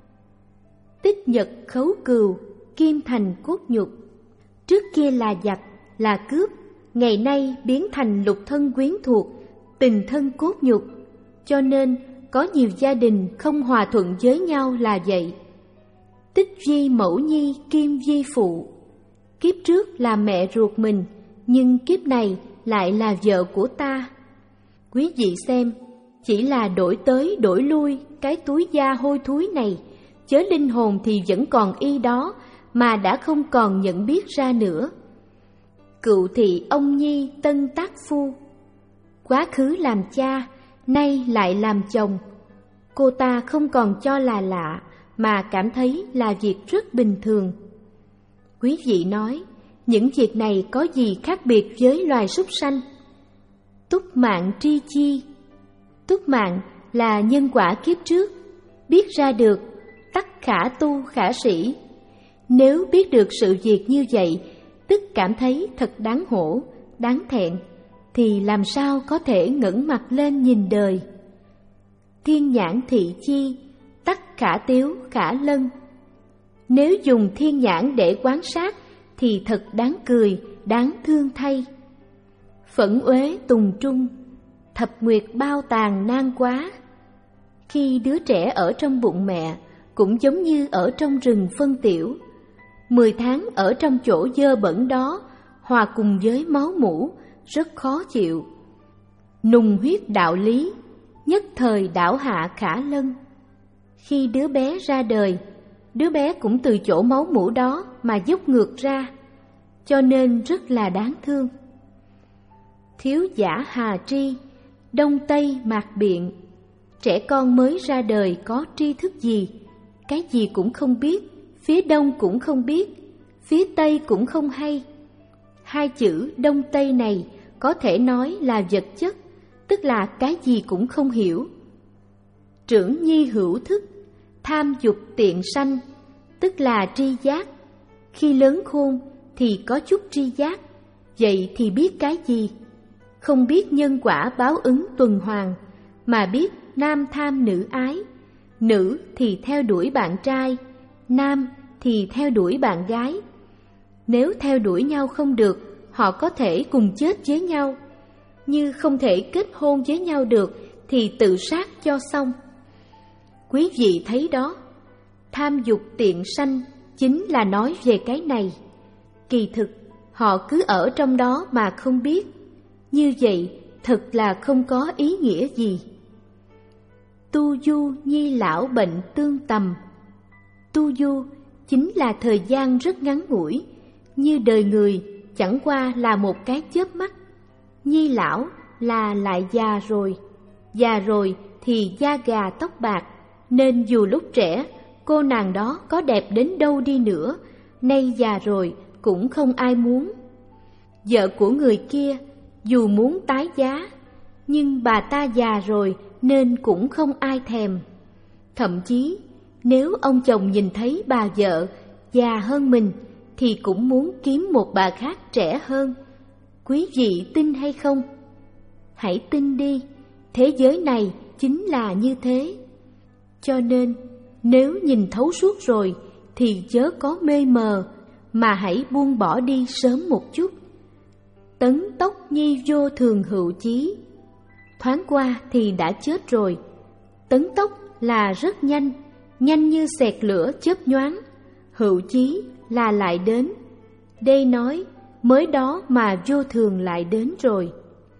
Tích nhật khấu cừu, kim thành cốt nhục. Trước kia là giặc, là cướp, ngày nay biến thành lục thân quyến thuộc, tình thân cốt nhục. cho nên có nhiều gia đình không hòa thuận với nhau là vậy. Tích vi mẫu nhi kim vi phụ. Kiếp trước là mẹ ruột mình, nhưng kiếp này lại là vợ của ta. Quý vị xem, chỉ là đổi tới đổi lui cái túi da hôi thối này, chớ linh hồn thì vẫn còn y đó, mà đã không còn nhận biết ra nữa. Cựu thị ông nhi tân tác phu. Quá khứ làm cha, nay lại làm chồng. Cô ta không còn cho là lạ, mà cảm thấy là việc rất bình thường. Quý vị nói, những việc này có gì khác biệt với loài súc sanh? Túc mạng tri chi. Túc mạng là nhân quả kiếp trước, biết ra được, tắc khả tu khả sĩ. Nếu biết được sự việc như vậy, tức cảm thấy thật đáng hổ, đáng thẹn, thì làm sao có thể ngẩng mặt lên nhìn đời? Thiên nhãn thị chi, tắc khả tiếu khả lân. Nếu dùng thiên nhãn để quan sát thì thật đáng cười, đáng thương thay. Phẫn uế tùng trung, thập nguyệt bao tàn nan quá. Khi đứa trẻ ở trong bụng mẹ cũng giống như ở trong rừng phân tiểu. Mười tháng ở trong chỗ dơ bẩn đó, hòa cùng với máu mủ, rất khó chịu. Nùng huyết đạo lý, nhất thời đảo hạ khả lân. Khi đứa bé ra đời, đứa bé cũng từ chỗ máu mủ đó mà dốc ngược ra, cho nên rất là đáng thương. Thiếu giả hà tri, đông tây mạc biện. Trẻ con mới ra đời có tri thức gì? Cái gì cũng không biết, phía đông cũng không biết, phía tây cũng không hay. Hai chữ đông tây này có thể nói là vật chất, tức là cái gì cũng không hiểu. Trưởng nhi hữu thức, tham dục tiện sanh, tức là tri giác. Khi lớn khôn thì có chút tri giác, vậy thì biết cái gì? Không biết nhân quả báo ứng tuần hoàn, mà biết nam tham nữ ái. Nữ thì theo đuổi bạn trai, nam thì theo đuổi bạn gái. Nếu theo đuổi nhau không được, họ có thể cùng chết với nhau. Như không thể kết hôn với nhau được thì tự sát cho xong. Quý vị thấy đó, tham dục tiện sanh chính là nói về cái này. Kỳ thực, họ cứ ở trong đó mà không biết. Như vậy thật là không có ý nghĩa gì. Tu du nhi lão bệnh tương tầm. Tu du chính là thời gian rất ngắn ngủi, như đời người chẳng qua là một cái chớp mắt. Nhi lão là lại già rồi, già rồi thì da gà tóc bạc, nên dù lúc trẻ cô nàng đó có đẹp đến đâu đi nữa, nay già rồi cũng không ai muốn. Vợ của người kia dù muốn tái giá, nhưng bà ta già rồi nên cũng không ai thèm. Thậm chí nếu ông chồng nhìn thấy bà vợ già hơn mình thì cũng muốn kiếm một bà khác trẻ hơn. Quý vị tin hay không? Hãy tin đi, thế giới này chính là như thế. Cho nên nếu nhìn thấu suốt rồi thì chớ có mê mờ, mà hãy buông bỏ đi sớm một chút. Tấn tốc nhi vô thường hữu chí. Thoáng qua thì đã chết rồi. Tấn tốc là rất nhanh, nhanh như xẹt lửa chớp nhoáng. Hữu chí là lại đến. Đây nói mới đó mà vô thường lại đến rồi.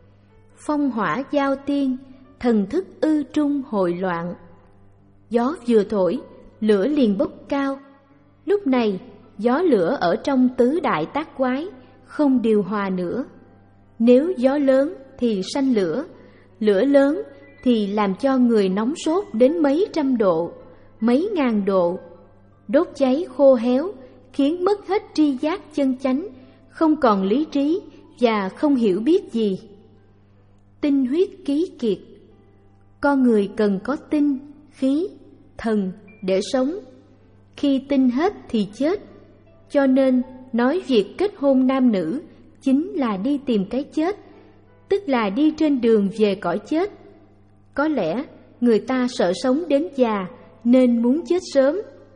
Phong hỏa giao tiên, thần thức ư trung hội loạn. Gió vừa thổi, lửa liền bốc cao. Lúc này gió lửa ở trong tứ đại tác quái không điều hòa nữa. Nếu gió lớn thì sanh lửa, lửa lớn thì làm cho người nóng sốt đến mấy trăm độ, mấy ngàn độ, đốt cháy khô héo, khiến mất hết tri giác chân chánh, không còn lý trí và không hiểu biết gì. Tinh huyết ký kiệt. Con người cần có tinh, khí, thần để sống. Khi tinh hết thì chết. Cho nên nói việc kết hôn nam nữ chính là đi tìm cái chết, tức là đi trên đường về cõi chết. Có lẽ người ta sợ sống đến già nên muốn chết sớm.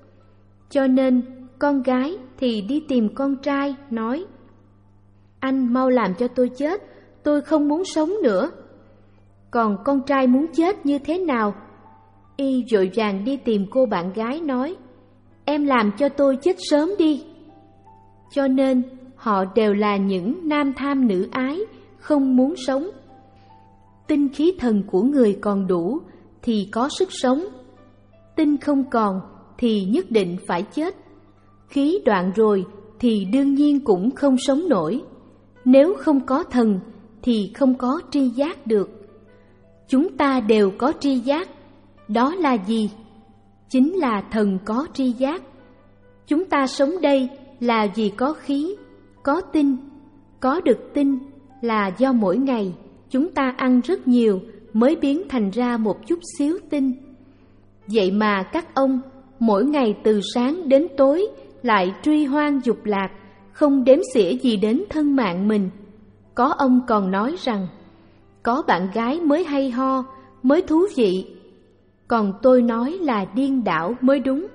Cho nên con gái thì đi tìm con trai nói: anh mau làm cho tôi chết, tôi không muốn sống nữa. còn con trai muốn chết như thế nào? Y vội vàng đi tìm cô bạn gái nói, em làm cho tôi chết sớm đi. Cho nên họ đều là những nam tham nữ ái, không muốn sống. Tinh khí thần của người còn đủ thì có sức sống, tinh không còn thì nhất định phải chết. Khí đoạn rồi thì đương nhiên cũng không sống nổi. Nếu không có thần thì không có tri giác được. Chúng ta đều có tri giác. Đó là gì? Chính là thần có tri giác. Chúng ta sống đây là vì có khí, có tinh. Có được tinh là do mỗi ngày chúng ta ăn rất nhiều mới biến thành ra một chút xíu tinh. Vậy mà các ông mỗi ngày từ sáng đến tối lại truy hoang dục lạc, không đếm xỉa gì đến thân mạng mình. Có ông còn nói rằng có bạn gái mới hay ho, mới thú vị, còn tôi nói là điên đảo mới đúng.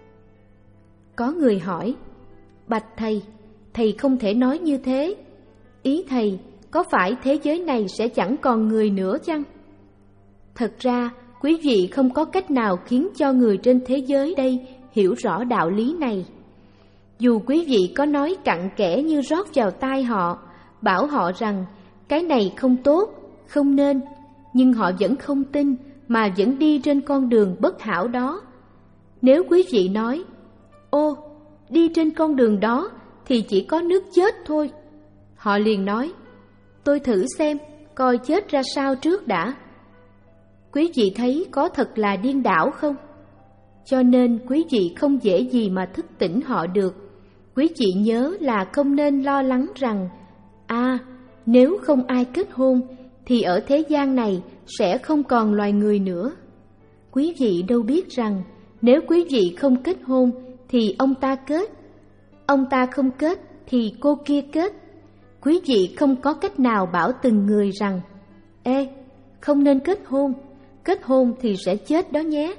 Có người hỏi, bạch thầy, thầy không thể nói như thế. Ý thầy, có phải thế giới này sẽ chẳng còn người nữa chăng? Thật ra, quý vị không có cách nào khiến cho người trên thế giới đây hiểu rõ đạo lý này. Dù quý vị có nói cặn kẽ như rót vào tai họ, bảo họ rằng cái này không tốt, không nên, nhưng họ vẫn không tin mà vẫn đi trên con đường bất hảo đó. Nếu quý vị nói, ô, đi trên con đường đó thì chỉ có nước chết thôi, họ liền nói, tôi thử xem, coi chết ra sao trước đã. Quý vị thấy có thật là điên đảo không? Cho nên quý vị không dễ gì mà thức tỉnh họ được. Quý vị nhớ là không nên lo lắng rằng, à, nếu không ai kết hôn thì ở thế gian này sẽ không còn loài người nữa. Quý vị đâu biết rằng nếu quý vị không kết hôn thì ông ta kết, ông ta không kết thì cô kia kết. Quý vị không có cách nào bảo từng người rằng, ê, không nên kết hôn, kết hôn thì sẽ chết đó nhé.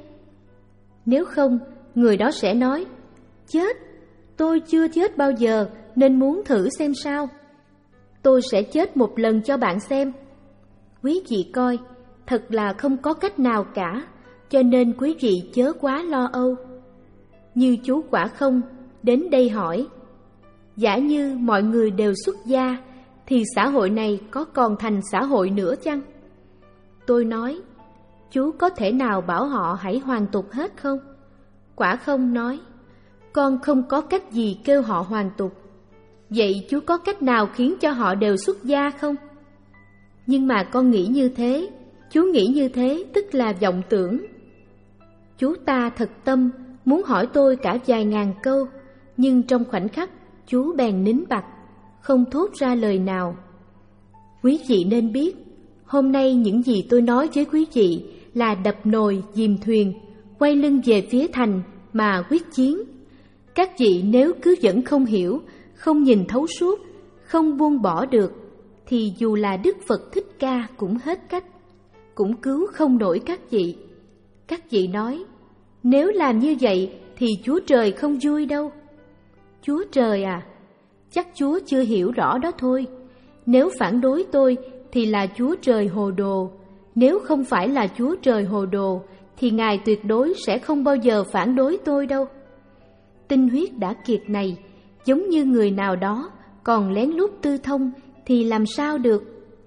Nếu không, người đó sẽ nói, chết, tôi chưa chết bao giờ nên muốn thử xem sao. Tôi sẽ chết một lần cho bạn xem. Quý vị coi, thật là không có cách nào cả, cho nên quý vị chớ quá lo âu. Như chú Quả Không đến đây hỏi, giả như mọi người đều xuất gia thì xã hội này có còn thành xã hội nữa chăng? Tôi nói, chú có thể nào bảo họ hãy hoàn tục hết không? Quả Không nói, con không có cách gì kêu họ hoàn tục. Vậy chú có cách nào khiến cho họ đều xuất gia không? Nhưng mà con nghĩ như thế, chú nghĩ như thế tức là vọng tưởng. Chú ta thật tâm muốn hỏi tôi cả vài ngàn câu, nhưng trong khoảnh khắc chú bèn nín bặt, không thốt ra lời nào. Quý vị nên biết, hôm nay những gì tôi nói với quý vị là đập nồi dìm thuyền, quay lưng về phía thành mà quyết chiến. Các vị nếu cứ vẫn không hiểu, không nhìn thấu suốt, không buông bỏ được, thì dù là Đức Phật Thích Ca cũng hết cách, cũng cứu không nổi các vị. Các vị nói, nếu làm như vậy thì Chúa Trời không vui đâu. Chúa Trời à, chắc Chúa chưa hiểu rõ đó thôi. Nếu phản đối tôi thì là Chúa Trời hồ đồ. Nếu không phải là Chúa Trời hồ đồ thì Ngài tuyệt đối sẽ không bao giờ phản đối tôi đâu. Tinh huyết đã kiệt này, giống như người nào đó còn lén lút tư thông thì làm sao được.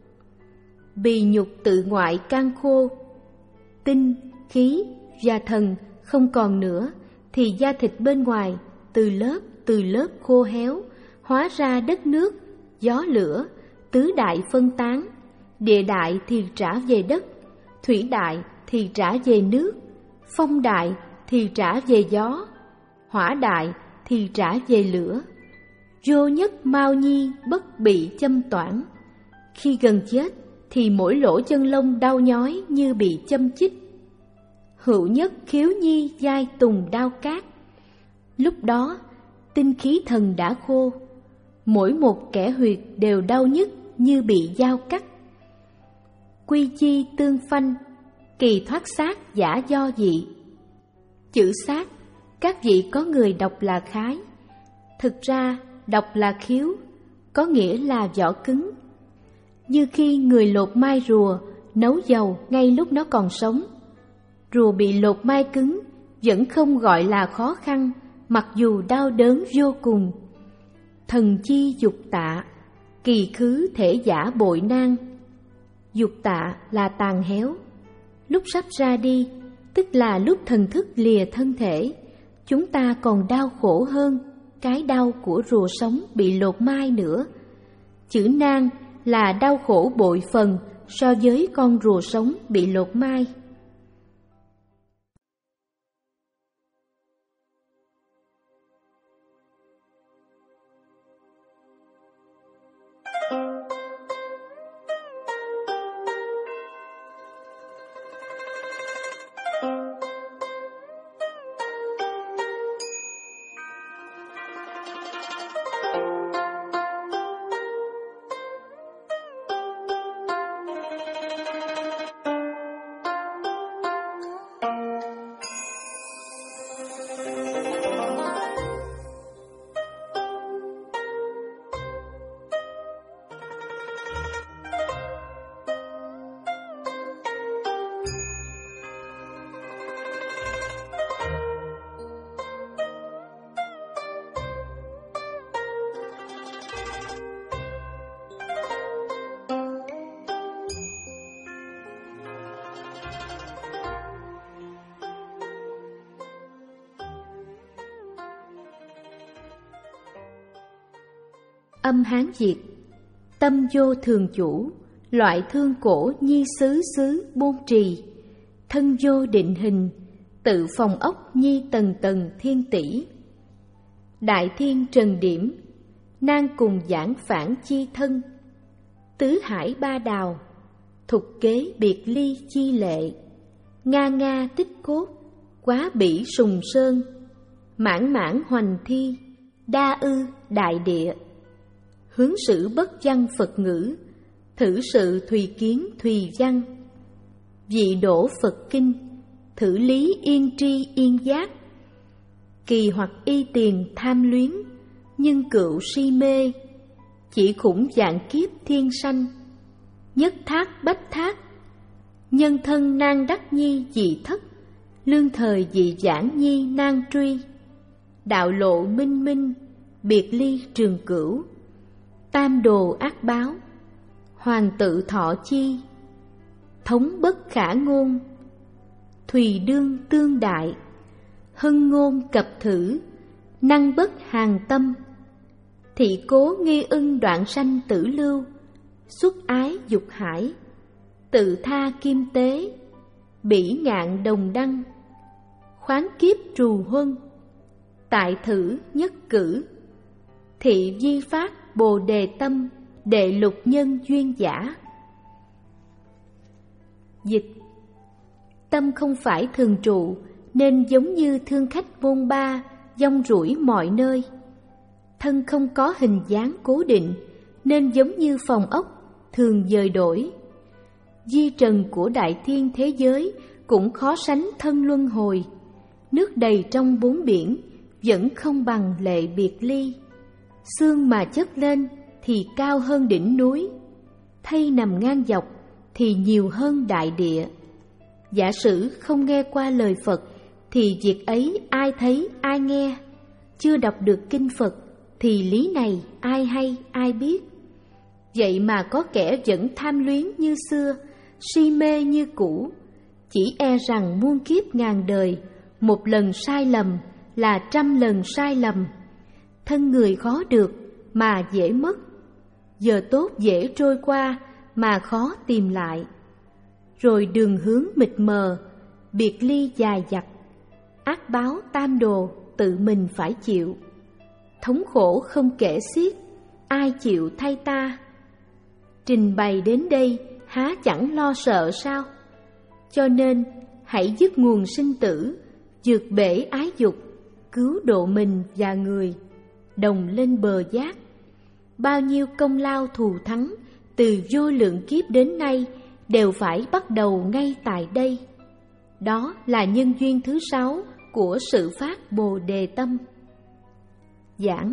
Bì nhục tự ngoại can khô, tinh, khí và thần không còn nữa, thì da thịt bên ngoài từ lớp từ lớp khô héo, hóa ra đất nước, gió lửa, tứ đại phân tán. Địa đại thì trả về đất, thủy đại thì trả về nước, phong đại thì trả về gió, hỏa đại thì trả về lửa. Vô nhất mau nhi bất bị châm toản. Khi gần chết thì mỗi lỗ chân lông đau nhói như bị châm chích. Hữu nhất khiếu nhi giai tùng đao cát. Lúc đó tinh khí thần đã khô, mỗi một kẻ huyệt đều đau nhức như bị dao cắt. Quy chi tương phanh, kỳ thoát xác giả do dị. Chữ xác, các vị có người đọc là khái, thực ra đọc là khiếu, có nghĩa là vỏ cứng. Như khi người lột mai rùa, nấu dầu ngay lúc nó còn sống. Rùa bị lột mai cứng vẫn không gọi là khó khăn, mặc dù đau đớn vô cùng. Thần chi dục tạ, kỳ khứ thể giả bội nan. Dục tạ là tàn héo. Lúc sắp ra đi, tức là lúc thần thức lìa thân thể, chúng ta còn đau khổ hơn cái đau của rùa sống bị lột mai nữa. Chữ nan là đau khổ bội phần so với con rùa sống bị lột mai. Âm Hán Việt. Tâm vô thường chủ, loại thương cổ nhi xứ xứ môn trì. Thân vô định hình, tự phòng ốc nhi tầng tầng thiên tỷ. Đại thiên trần điểm, nan cùng giảng phản chi thân. Tứ hải ba đào, thục kế biệt ly chi lệ. Nga nga tích cốt, quá bỉ sùng sơn. Mãn mãn hoành thi, đa ư đại địa. Hướng sử bất văn Phật ngữ, thử sự thùy kiến thùy văn. Dị đổ Phật kinh, thử lý yên tri yên giác. Kỳ hoặc y tiền tham luyến, nhưng cựu si mê. Chỉ khủng dạng kiếp thiên sanh, nhất thác bách thác. Nhân thân nan đắc nhi dị thất, lương thời dị giảng nhi nan truy. Đạo lộ minh minh, biệt ly trường cửu. Tam đồ ác báo, hoàng tự thọ chi. Thống bất khả ngôn, thùy đương tương đại. Hưng ngôn cập thử, năng bất hàng tâm. Thị cố nghi ưng đoạn sanh tử lưu, xuất ái dục hải. Tự tha kim tế, bỉ ngạn đồng đăng. Khoáng kiếp trù huân, tại thử nhất cử. Thị di phát bồ đề tâm, đệ lục nhân duyên giả. Dịch. Tâm không phải thường trụ, nên giống như thương khách bôn ba, dông rủi mọi nơi. Thân không có hình dáng cố định, nên giống như phòng ốc, thường dời đổi. Di trần của đại thiên thế giới cũng khó sánh thân luân hồi. Nước đầy trong bốn biển, vẫn không bằng lệ biệt ly. Xương mà chất lên thì cao hơn đỉnh núi, thây nằm ngang dọc thì nhiều hơn đại địa. Giả sử không nghe qua lời Phật thì việc ấy ai thấy ai nghe. Chưa đọc được kinh Phật thì lý này ai hay ai biết. Vậy mà có kẻ vẫn tham luyến như xưa, si mê như cũ. Chỉ e rằng muôn kiếp ngàn đời, một lần sai lầm là trăm lần sai lầm. Thân người khó được mà dễ mất, giờ tốt dễ trôi qua mà khó tìm lại. Rồi đường hướng mịt mờ, biệt ly dài dặt. Ác báo tam đồ tự mình phải chịu. Thống khổ không kể xiết, ai chịu thay ta. Trình bày đến đây há chẳng lo sợ sao? Cho nên hãy dứt nguồn sinh tử, vượt bể ái dục, cứu độ mình và người, đồng lên bờ giác. Bao nhiêu công lao thù thắng từ vô lượng kiếp đến nay đều phải bắt đầu ngay tại đây. Đó là nhân duyên thứ sáu của sự phát Bồ Đề Tâm. Giảng.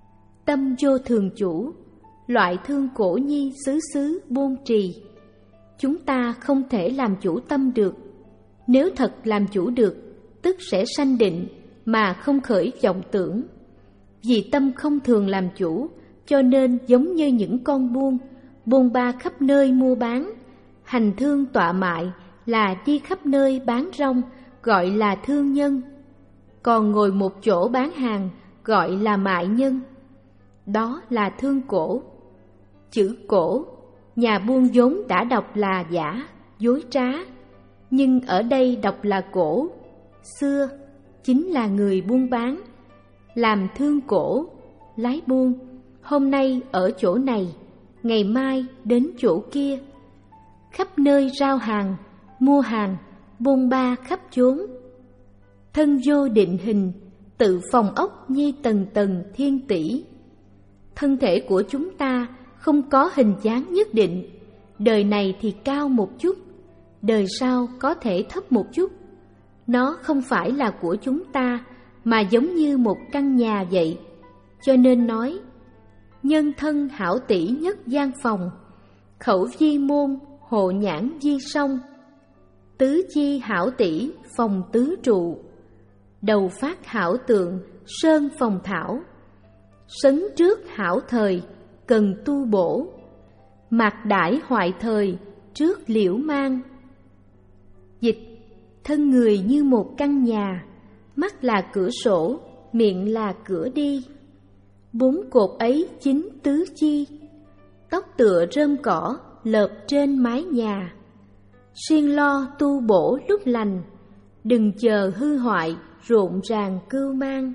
Tâm vô thường chủ, loại thương cổ nhi xứ xứ buôn trì. chúng ta không thể làm chủ tâm được. Nếu thật làm chủ được, tức sẽ sanh định mà không khởi vọng tưởng. Vì tâm không thường làm chủ, cho nên giống như những con buôn, bôn ba khắp nơi mua bán. Hành thương tọa mại là đi khắp nơi bán rong, gọi là thương nhân. Còn ngồi một chỗ bán hàng, gọi là mại nhân. Đó là thương cổ. Chữ cổ, nhà buôn vốn đã đọc là giả, dối trá, nhưng ở đây đọc là cổ. Xưa chính là người buôn bán, làm thương cổ, lái buôn. Hôm nay ở chỗ này, ngày mai đến chỗ kia, khắp nơi rao hàng, mua hàng, bôn ba khắp chốn. Thân vô định hình, tự phòng ốc nhi tầng tầng thiên tỷ. Thân thể của chúng ta không có hình dáng nhất định, đời này thì cao một chút, đời sau có thể thấp một chút. Nó không phải là của chúng ta, mà giống như một căn nhà vậy. Cho nên nói, nhân thân hảo tỷ nhất gian phòng, khẩu di môn hộ nhãn di song. Tứ chi hảo tỷ phòng tứ trụ, đầu phát hảo tượng sơn phòng thảo. Sấn trước hảo thời cần tu bổ, mạc đãi hoại thời trước liễu mang. Dịch: thân người như một căn nhà, mắt là cửa sổ, miệng là cửa đi. Bốn cột ấy chính tứ chi, tóc tựa rơm cỏ lợp trên mái nhà. Siêng lo tu bổ lúc lành, đừng chờ hư hoại rộn ràng cưu mang.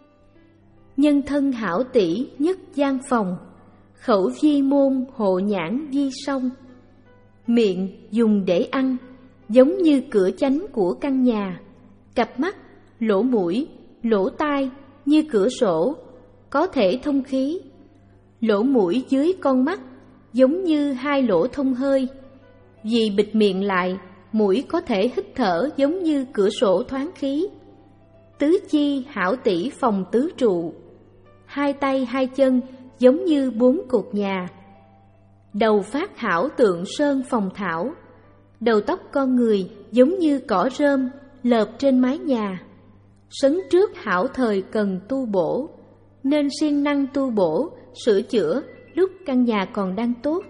Nhân thân hảo tỷ nhất gian phòng, khẩu di môn hộ nhãn di song. Miệng dùng để ăn, giống như cửa chánh của căn nhà. Cặp mắt, lỗ mũi, lỗ tai như cửa sổ, có thể thông khí. Lỗ mũi dưới con mắt giống như hai lỗ thông hơi. Vì bịt miệng lại, mũi có thể hít thở giống như cửa sổ thoáng khí. Tứ chi hảo tỷ phòng tứ trụ, hai tay hai chân giống như bốn cột nhà. Đầu phát hảo tượng sơn phòng thảo, đầu tóc con người giống như cỏ rơm lợp trên mái nhà. Sấn trước hảo thời cần tu bổ, nên siêng năng tu bổ, sửa chữa lúc căn nhà còn đang tốt.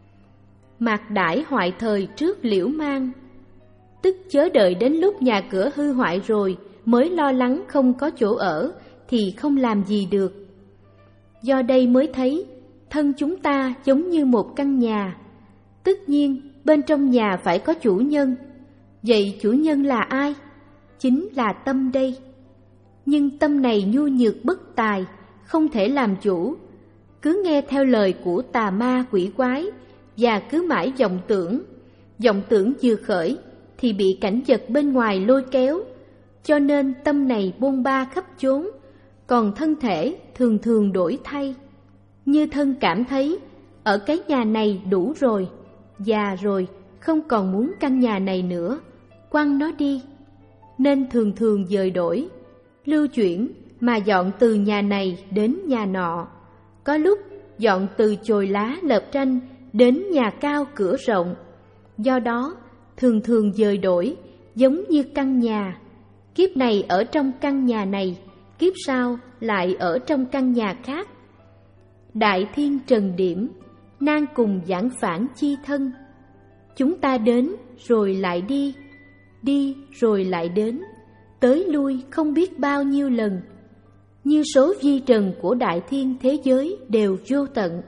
Mạc đãi hoại thời trước liễu mang, tức chớ đợi đến lúc nhà cửa hư hoại rồi mới lo lắng không có chỗ ở thì không làm gì được. Do đây mới thấy thân chúng ta giống như một căn nhà, tất nhiên bên trong nhà phải có chủ nhân. Vậy chủ nhân là ai? Chính là tâm đây. Nhưng tâm này nhu nhược bất tài, không thể làm chủ, cứ nghe theo lời của tà ma quỷ quái và cứ mãi vọng tưởng. Vọng tưởng vừa khởi thì bị cảnh vật bên ngoài lôi kéo, cho nên tâm này bôn ba khắp chốn. Còn thân thể thường thường đổi thay, như thân cảm thấy ở cái nhà này đủ rồi, già rồi, không còn muốn căn nhà này nữa, quăng nó đi, nên thường thường dời đổi, lưu chuyển mà dọn từ nhà này đến nhà nọ. Có lúc dọn từ chồi lá lợp tranh đến nhà cao cửa rộng. Do đó thường thường dời đổi, giống như căn nhà. Kiếp này ở trong căn nhà này, kiếp sau lại ở trong căn nhà khác. Đại thiên trần điểm, nan cùng giảng phản chi thân. Chúng ta đến rồi lại đi, đi rồi lại đến, tới lui không biết bao nhiêu lần. Như số vi trần của đại thiên thế giới đều vô tận.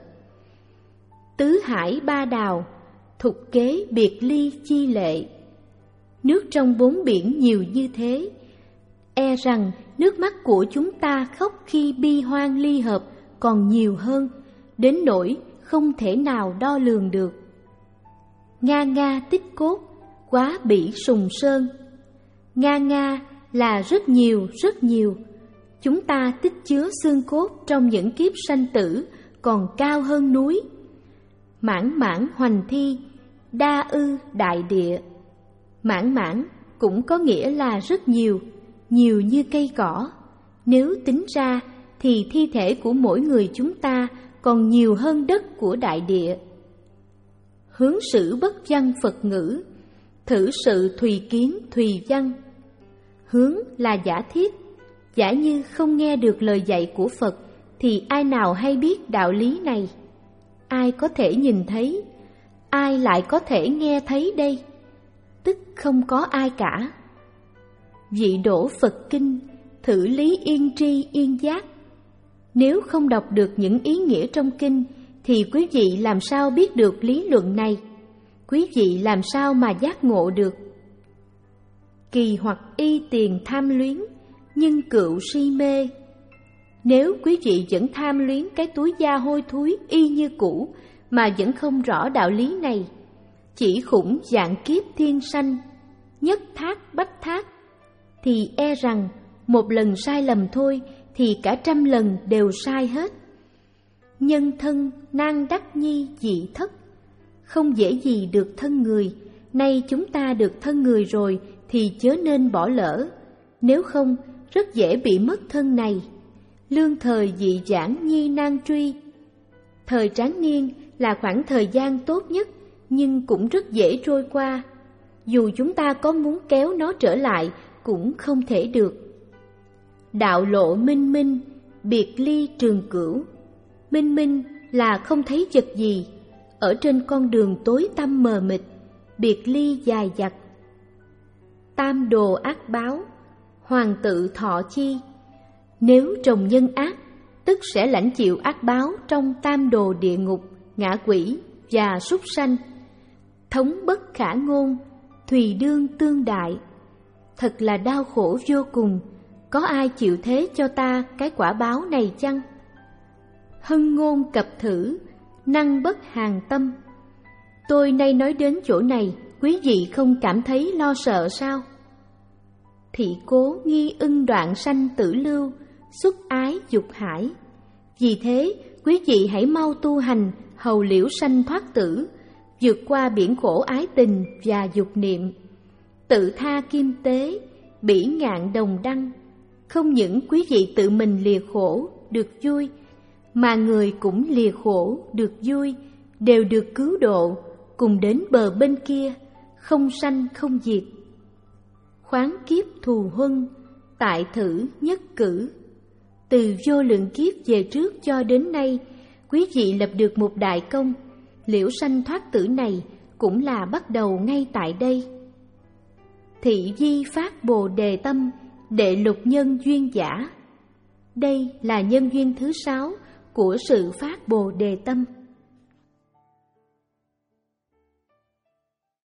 Tứ hải ba đào, thục kế biệt ly chi lệ. Nước trong bốn biển nhiều như thế, e rằng nước mắt của chúng ta khóc khi bi hoang ly hợp còn nhiều hơn, đến nỗi không thể nào đo lường được. Nga nga tích cốt, quá bỉ sùng sơn. Nga nga là rất nhiều, rất nhiều. Chúng ta tích chứa xương cốt trong những kiếp sanh tử còn cao hơn núi. Mãn mãn hoành thi, đa ư đại địa. Mãn mãn cũng có nghĩa là rất nhiều, nhiều như cây cỏ. Nếu tính ra thì thi thể của mỗi người chúng ta còn nhiều hơn đất của đại địa. hướng sử bất văn Phật ngữ, thử sự thùy kiến thùy văn. Hướng là giả thiết, giả như không nghe được lời dạy của Phật thì ai nào hay biết đạo lý này? Ai có thể nhìn thấy? Ai lại có thể nghe thấy đây? Tức không có ai cả. Vị đổ Phật kinh, thử lý yên tri yên giác. Nếu không đọc được những ý nghĩa trong kinh thì quý vị làm sao biết được lý luận này? Quý vị làm sao mà giác ngộ được? Kỳ hoặc y tiền tham luyến, nhưng cựu si mê. Nếu quý vị vẫn tham luyến cái túi da hôi thối y như cũ mà vẫn không rõ đạo lý này, chỉ khủng dạng kiếp thiên sanh, nhất thác bách thác, thì e rằng một lần sai lầm thôi thì cả trăm lần đều sai hết. Nhân thân nan đắc nhi dị thất, không dễ gì được thân người. Nay chúng ta được thân người rồi thì chớ nên bỏ lỡ, nếu không rất dễ bị mất thân này. Lương thời dị giảng nhi nan truy. Thời tráng niên là khoảng thời gian tốt nhất, nhưng cũng rất dễ trôi qua. Dù chúng ta có muốn kéo nó trở lại cũng không thể được. Đạo lộ minh minh, biệt ly trường cửu. Minh minh là không thấy vật gì, ở trên con đường tối tăm mờ mịt, biệt ly dài dặt. Tam đồ ác báo, hoàng tự thọ chi. Nếu trồng nhân ác, tức sẽ lãnh chịu ác báo trong tam đồ địa ngục, ngạ quỷ và súc sanh. Thống bất khả ngôn, thùy đương tương đại. Thật là đau khổ vô cùng, có ai chịu thế cho ta cái quả báo này chăng? Hân ngôn cập thử, năng bất hàng tâm. Tôi nay nói đến chỗ này, quý vị không cảm thấy lo sợ sao? Thị cố nghi ưng đoạn sanh tử lưu, xuất ái dục hải. Vì thế, quý vị hãy mau tu hành, hầu liễu sanh thoát tử, vượt qua biển khổ ái tình và dục niệm. Tự tha kim tế, bỉ ngạn đồng đăng. Không những quý vị tự mình lìa khổ, được vui, mà người cũng lìa khổ, được vui, đều được cứu độ, cùng đến bờ bên kia, không sanh không diệt. Khoáng kiếp thù huân, tại thử nhất cử. Từ vô lượng kiếp về trước cho đến nay, quý vị lập được một đại công. Liễu sanh thoát tử này cũng là bắt đầu ngay tại đây. Thị di phát bồ đề tâm, đệ lục nhân duyên giả. Đây là nhân duyên thứ sáu của sự phát bồ đề tâm.